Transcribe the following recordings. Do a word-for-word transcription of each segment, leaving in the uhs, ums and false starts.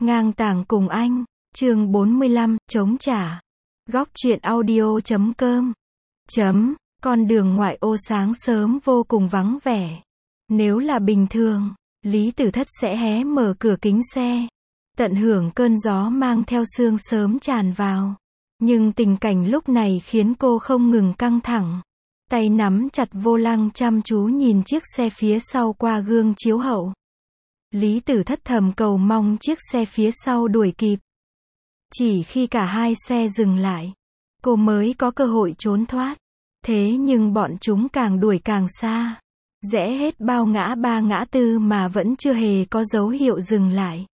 Ngang tàng cùng anh, chương bốn mươi lăm, chống trả. Góc truyện audio chấm com. Chấm, con đường ngoại ô sáng sớm vô cùng vắng vẻ. Nếu là bình thường, Lý Tử Thất sẽ hé mở cửa kính xe, tận hưởng cơn gió mang theo sương sớm tràn vào. Nhưng tình cảnh lúc này khiến cô không ngừng căng thẳng. Tay nắm chặt vô lăng chăm chú nhìn chiếc xe phía sau qua gương chiếu hậu. Lý Tử Thất thầm cầu mong chiếc xe phía sau đuổi kịp. Chỉ khi cả hai xe dừng lại, cô mới có cơ hội trốn thoát. Thế nhưng bọn chúng càng đuổi càng xa. Rẽ hết bao ngã ba ngã tư mà vẫn chưa hề có dấu hiệu dừng lại.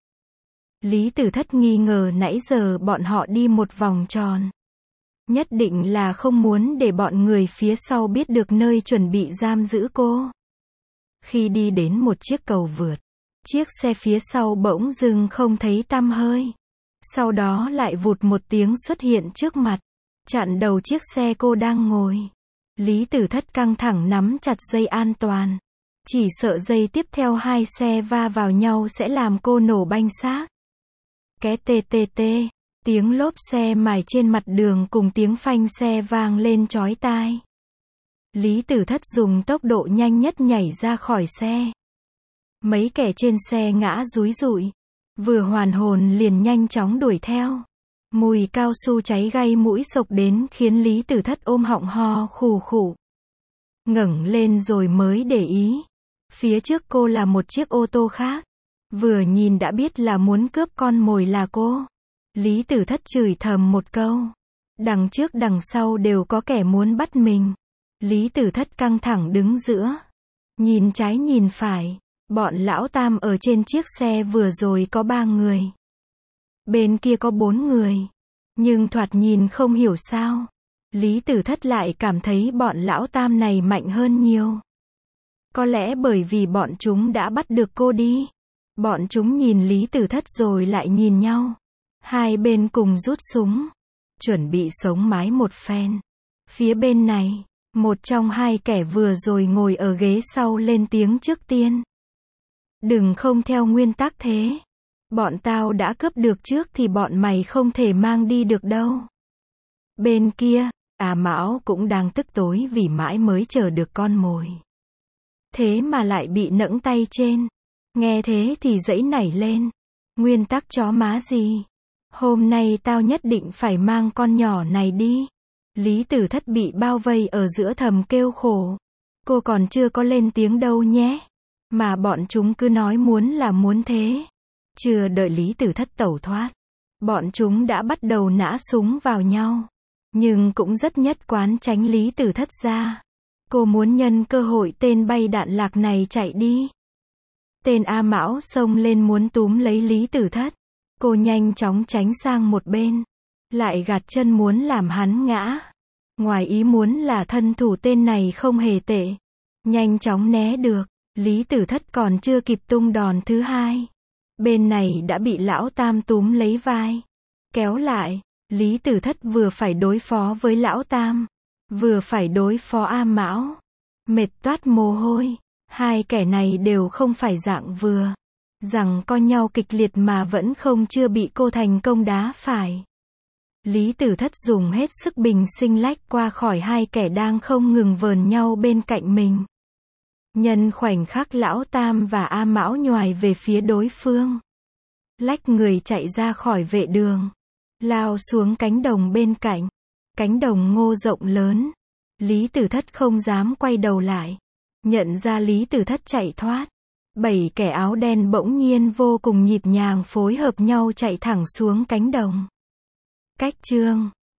Lý Tử Thất nghi ngờ nãy giờ bọn họ đi một vòng tròn. Nhất định là không muốn để bọn người phía sau biết được nơi chuẩn bị giam giữ cô. Khi đi đến một chiếc cầu vượt, chiếc xe phía sau bỗng dưng không thấy tăm hơi. Sau đó lại vụt một tiếng xuất hiện trước mặt, chặn đầu chiếc xe cô đang ngồi. Lý Tử Thất căng thẳng nắm chặt dây an toàn. Chỉ sợ dây tiếp theo hai xe va vào nhau sẽ làm cô nổ banh xác. Két tê tê tê, tiếng lốp xe mài trên mặt đường cùng tiếng phanh xe vang lên chói tai. Lý Tử Thất dùng tốc độ nhanh nhất nhảy ra khỏi xe. Mấy kẻ trên xe ngã rúi rụi. Vừa hoàn hồn liền nhanh chóng đuổi theo. Mùi cao su cháy gây mũi xộc đến khiến Lý Tử Thất ôm họng ho khù khụ. Ngẩng lên rồi mới để ý. Phía trước cô là một chiếc ô tô khác. Vừa nhìn đã biết là muốn cướp con mồi là cô. Lý Tử Thất chửi thầm một câu. Đằng trước đằng sau đều có kẻ muốn bắt mình. Lý Tử Thất căng thẳng đứng giữa. Nhìn trái nhìn phải. Bọn lão tam ở trên chiếc xe vừa rồi có ba người. Bên kia có bốn người. Nhưng thoạt nhìn không hiểu sao. Lý Tử Thất lại cảm thấy bọn lão tam này mạnh hơn nhiều. Có lẽ bởi vì bọn chúng đã bắt được cô đi. Bọn chúng nhìn Lý Tử Thất rồi lại nhìn nhau. Hai bên cùng rút súng. Chuẩn bị sống mái một phen. Phía bên này, một trong hai kẻ vừa rồi ngồi ở ghế sau lên tiếng trước tiên. Đừng không theo nguyên tắc thế. Bọn tao đã cướp được trước thì bọn mày không thể mang đi được đâu. Bên kia, A Mão cũng đang tức tối vì mãi mới chờ được con mồi. Thế mà lại bị nẫng tay trên. Nghe thế thì dãy nảy lên. Nguyên tắc chó má gì? Hôm nay tao nhất định phải mang con nhỏ này đi. Lý Tử Thất bị bao vây ở giữa thầm kêu khổ. Cô còn chưa có lên tiếng đâu nhé. Mà bọn chúng cứ nói muốn là muốn thế. Chưa đợi Lý Tử Thất tẩu thoát. Bọn chúng đã bắt đầu nã súng vào nhau. Nhưng cũng rất nhất quán tránh Lý Tử Thất ra. Cô muốn nhân cơ hội tên bay đạn lạc này chạy đi. Tên A Mão xông lên muốn túm lấy Lý Tử Thất. Cô nhanh chóng tránh sang một bên. Lại gạt chân muốn làm hắn ngã. Ngoài ý muốn là thân thủ tên này không hề tệ. Nhanh chóng né được. Lý Tử Thất còn chưa kịp tung đòn thứ hai. Bên này đã bị lão tam túm lấy vai. Kéo lại. Lý Tử Thất vừa phải đối phó với lão tam. Vừa phải đối phó A Mão. Mệt toát mồ hôi. Hai kẻ này đều không phải dạng vừa. Rằng co nhau kịch liệt mà vẫn không chưa bị cô thành công đá phải. Lý Tử Thất dùng hết sức bình sinh lách qua khỏi hai kẻ đang không ngừng vờn nhau bên cạnh mình. Nhân khoảnh khắc lão tam và A Mão nhoài về phía đối phương. Lách người chạy ra khỏi vệ đường. Lao xuống cánh đồng bên cạnh. Cánh đồng ngô rộng lớn. Lý Tử Thất không dám quay đầu lại. Nhận ra Lý Tử Thất chạy thoát. Bảy kẻ áo đen bỗng nhiên vô cùng nhịp nhàng phối hợp nhau chạy thẳng xuống cánh đồng. Cách chương